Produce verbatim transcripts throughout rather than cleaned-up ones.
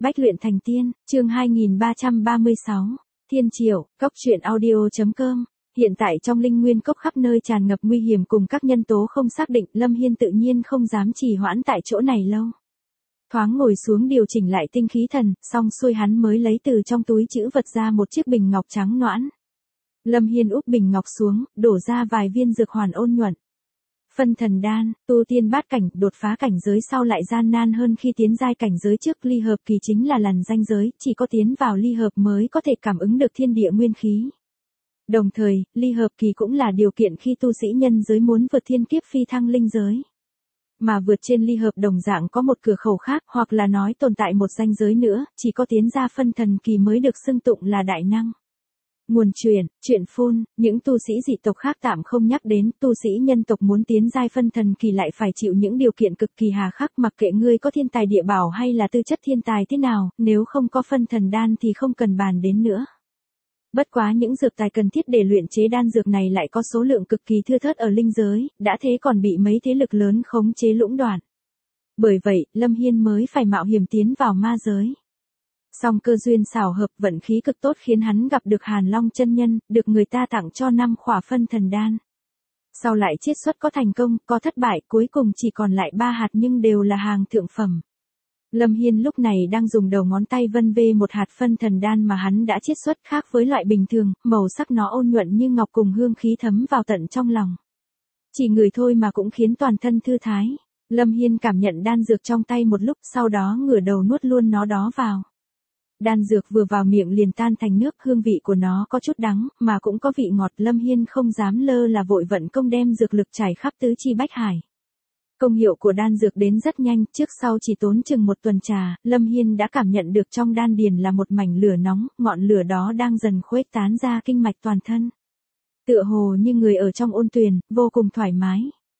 Bách luyện thành tiên, chương hai nghìn ba trăm ba mươi sáu, Thiên Triều, Cốc truyện audio.com. Hiện tại trong linh nguyên cốc khắp nơi tràn ngập nguy hiểm cùng các nhân tố không xác định, Lâm Hiên tự nhiên không dám trì hoãn tại chỗ này lâu. Thoáng ngồi xuống điều chỉnh lại tinh khí thần, xong xuôi hắn mới lấy từ trong túi trữ vật ra một chiếc bình ngọc trắng noãn. Lâm Hiên úp bình ngọc xuống, đổ ra vài viên dược hoàn ôn nhuận. Phân thần đan, tu tiên bát cảnh, đột phá cảnh giới sau lại gian nan hơn khi tiến giai cảnh giới trước. Ly hợp kỳ chính là lằn ranh giới, chỉ có tiến vào ly hợp mới có thể cảm ứng được thiên địa nguyên khí. Đồng thời, ly hợp kỳ cũng là điều kiện khi tu sĩ nhân giới muốn vượt thiên kiếp phi thăng linh giới. Mà vượt trên ly hợp đồng dạng có một cửa khẩu khác, hoặc là nói tồn tại một ranh giới nữa, chỉ có tiến ra phân thần kỳ mới được xưng tụng là đại năng. Nguồn truyền, chuyện phun, những tu sĩ dị tộc khác tạm không nhắc đến, tu sĩ nhân tộc muốn tiến giai phân thần kỳ lại phải chịu những điều kiện cực kỳ hà khắc, mặc kệ ngươi có thiên tài địa bảo hay là tư chất thiên tài thế nào, nếu không có phân thần đan thì không cần bàn đến nữa. Bất quá những dược tài cần thiết để luyện chế đan dược này lại có số lượng cực kỳ thưa thớt ở linh giới, đã thế còn bị mấy thế lực lớn khống chế lũng đoạn. Bởi vậy, Lâm Hiên mới phải mạo hiểm tiến vào ma giới. Song cơ duyên xảo hợp, vận khí cực tốt khiến hắn gặp được Hàn Long chân nhân, được người ta tặng cho năm khỏa phân thần đan. Sau lại chiết xuất có thành công, có thất bại, cuối cùng chỉ còn lại ba hạt nhưng đều là hàng thượng phẩm. Lâm Hiên lúc này đang dùng đầu ngón tay vân vê một hạt phân thần đan mà hắn đã chiết xuất, khác với loại bình thường, màu sắc nó ôn nhuận như ngọc cùng hương khí thấm vào tận trong lòng. Chỉ ngửi thôi mà cũng khiến toàn thân thư thái. Lâm Hiên cảm nhận đan dược trong tay một lúc, sau đó ngửa đầu nuốt luôn nó đó vào. Đan dược vừa vào miệng liền tan thành nước, hương vị của nó có chút đắng, mà cũng có vị ngọt. Lâm Hiên không dám lơ là vội vận công đem dược lực trải khắp tứ chi bách hải. Công hiệu của đan dược đến rất nhanh, trước sau chỉ tốn chừng một tuần trà, Lâm Hiên đã cảm nhận được trong đan điền là một mảnh lửa nóng, ngọn lửa đó đang dần khuếch tán ra kinh mạch toàn thân. Tựa hồ như người ở trong ôn tuyền, vô cùng thoải mái.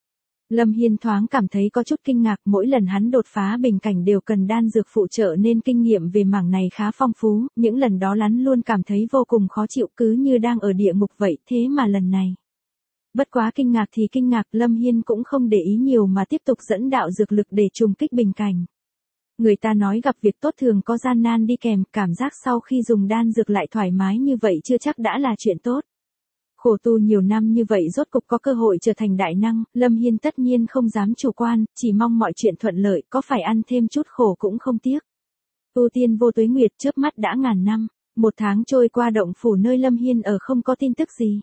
Lâm Hiên thoáng cảm thấy có chút kinh ngạc, mỗi lần hắn đột phá bình cảnh đều cần đan dược phụ trợ nên kinh nghiệm về mảng này khá phong phú, những lần đó hắn luôn cảm thấy vô cùng khó chịu, cứ như đang ở địa ngục vậy, thế mà lần này. Bất quá kinh ngạc thì kinh ngạc, Lâm Hiên cũng không để ý nhiều mà tiếp tục dẫn đạo dược lực để trùng kích bình cảnh. Người ta nói gặp việc tốt thường có gian nan đi kèm, cảm giác sau khi dùng đan dược lại thoải mái như vậy chưa chắc đã là chuyện tốt. Khổ tu nhiều năm như vậy rốt cục có cơ hội trở thành đại năng, Lâm Hiên tất nhiên không dám chủ quan, chỉ mong mọi chuyện thuận lợi, có phải ăn thêm chút khổ cũng không tiếc. Tu tiên vô tuế nguyệt, chớp mắt đã ngàn năm, một tháng trôi qua, động phủ nơi Lâm Hiên ở không có tin tức gì.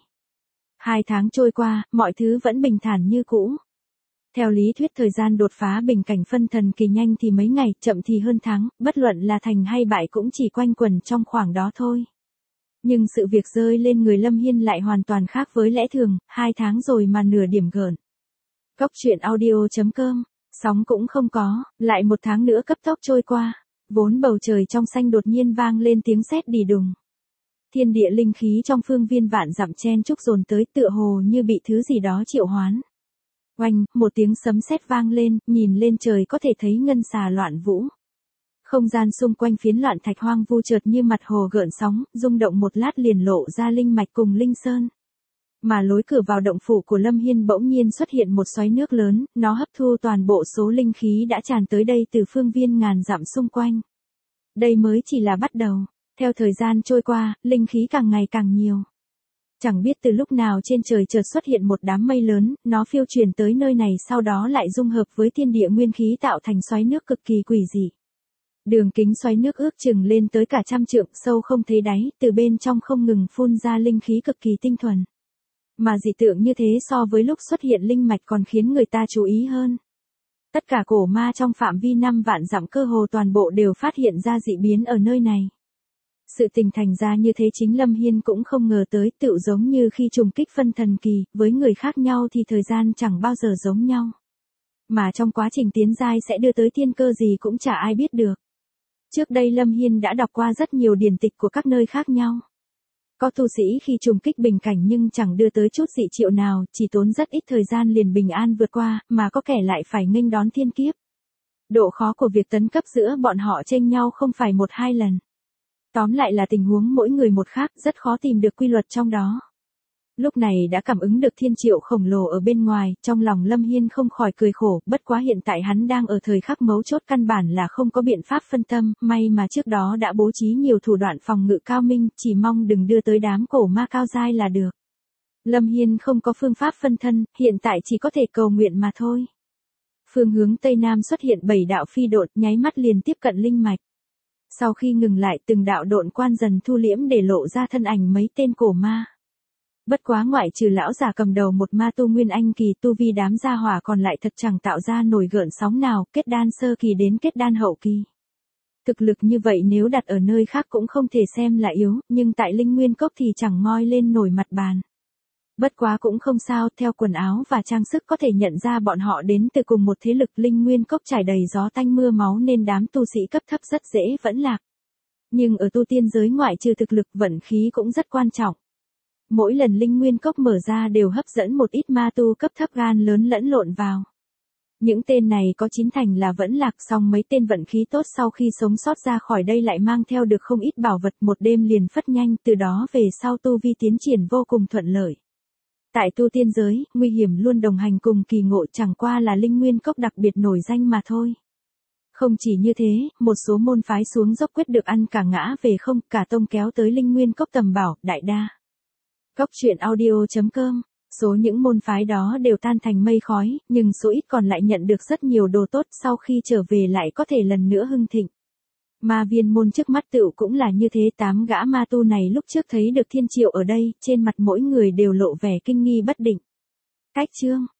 Hai tháng trôi qua, mọi thứ vẫn bình thản như cũ. Theo lý thuyết thời gian đột phá bình cảnh phân thần kỳ nhanh thì mấy ngày, chậm thì hơn tháng, bất luận là thành hay bại cũng chỉ quanh quẩn trong khoảng đó thôi. Nhưng sự việc rơi lên người Lâm Hiên lại hoàn toàn khác với lẽ thường, hai tháng rồi mà nửa điểm gợn. Cốc truyện audio.com, sóng cũng không có, lại một tháng nữa cấp tốc trôi qua, vốn bầu trời trong xanh đột nhiên vang lên tiếng sét đì đùng. Thiên địa linh khí trong phương viên vạn dặm chen chúc dồn tới, tựa hồ như bị thứ gì đó triệu hoán. Oanh, một tiếng sấm sét vang lên, nhìn lên trời có thể thấy ngân xà loạn vũ. Không gian xung quanh phiến loạn thạch hoang vu chợt như mặt hồ gợn sóng, rung động một lát liền lộ ra linh mạch cùng linh sơn. Mà lối cửa vào động phủ của Lâm Hiên bỗng nhiên xuất hiện một xoáy nước lớn, nó hấp thu toàn bộ số linh khí đã tràn tới đây từ phương viên ngàn dặm xung quanh. Đây mới chỉ là bắt đầu. Theo thời gian trôi qua, linh khí càng ngày càng nhiều. Chẳng biết từ lúc nào trên trời chợt xuất hiện một đám mây lớn, nó phiêu truyền tới nơi này sau đó lại dung hợp với thiên địa nguyên khí tạo thành xoáy nước cực kỳ quỷ dị. Đường kính xoáy nước ước chừng lên tới cả trăm trượng, sâu không thấy đáy, từ bên trong không ngừng phun ra linh khí cực kỳ tinh thuần. Mà dị tượng như thế so với lúc xuất hiện linh mạch còn khiến người ta chú ý hơn. Tất cả cổ ma trong phạm vi năm vạn dặm cơ hồ toàn bộ đều phát hiện ra dị biến ở nơi này. Sự tình thành ra như thế chính Lâm Hiên cũng không ngờ tới, tựu giống như khi trùng kích phân thần kỳ, với người khác nhau thì thời gian chẳng bao giờ giống nhau. Mà trong quá trình tiến giai sẽ đưa tới thiên cơ gì cũng chả ai biết được. Trước đây Lâm Hiên đã đọc qua rất nhiều điển tịch của các nơi khác nhau. Có tu sĩ khi trùng kích bình cảnh nhưng chẳng đưa tới chút dị triệu nào, chỉ tốn rất ít thời gian liền bình an vượt qua, mà có kẻ lại phải nghênh đón thiên kiếp. Độ khó của việc tấn cấp giữa bọn họ chênh nhau không phải một hai lần. Tóm lại là tình huống mỗi người một khác, rất khó tìm được quy luật trong đó. Lúc này đã cảm ứng được thiên triệu khổng lồ ở bên ngoài, trong lòng Lâm Hiên không khỏi cười khổ, bất quá hiện tại hắn đang ở thời khắc mấu chốt căn bản là không có biện pháp phân tâm, may mà trước đó đã bố trí nhiều thủ đoạn phòng ngự cao minh, chỉ mong đừng đưa tới đám cổ ma cao giai là được. Lâm Hiên không có phương pháp phân thân, hiện tại chỉ có thể cầu nguyện mà thôi. Phương hướng Tây Nam xuất hiện bảy đạo phi độn, nháy mắt liền tiếp cận linh mạch. Sau khi ngừng lại, từng đạo độn quan dần thu liễm để lộ ra thân ảnh mấy tên cổ ma. Bất quá ngoại trừ lão già cầm đầu một ma tu nguyên anh kỳ, tu vi đám gia hỏa còn lại thật chẳng tạo ra nổi gợn sóng nào, kết đan sơ kỳ đến kết đan hậu kỳ. Thực lực như vậy nếu đặt ở nơi khác cũng không thể xem là yếu, nhưng tại Linh Nguyên Cốc thì chẳng ngoi lên nổi mặt bàn. Bất quá cũng không sao, theo quần áo và trang sức có thể nhận ra bọn họ đến từ cùng một thế lực. Linh Nguyên Cốc trải đầy gió tanh mưa máu nên đám tu sĩ cấp thấp rất dễ vẫn lạc. Nhưng ở tu tiên giới ngoại trừ thực lực, vận khí cũng rất quan trọng. Mỗi lần Linh Nguyên Cốc mở ra đều hấp dẫn một ít ma tu cấp thấp gan lớn lẫn lộn vào. Những tên này có chín thành là vẫn lạc, song mấy tên vận khí tốt sau khi sống sót ra khỏi đây lại mang theo được không ít bảo vật, một đêm liền phất nhanh, từ đó về sau tu vi tiến triển vô cùng thuận lợi. Tại tu tiên giới, nguy hiểm luôn đồng hành cùng kỳ ngộ, chẳng qua là Linh Nguyên Cốc đặc biệt nổi danh mà thôi. Không chỉ như thế, một số môn phái xuống dốc quyết được ăn cả ngã về không, cả tông kéo tới Linh Nguyên Cốc tầm bảo, đại đa. Cốc truyện audio chấm com. Số những môn phái đó đều tan thành mây khói, nhưng số ít còn lại nhận được rất nhiều đồ tốt, sau khi trở về lại có thể lần nữa hưng thịnh. Ma viên môn trước mắt tựu cũng là như thế, tám gã ma tu này lúc trước thấy được thiên triệu ở đây, trên mặt mỗi người đều lộ vẻ kinh nghi bất định. Cách chương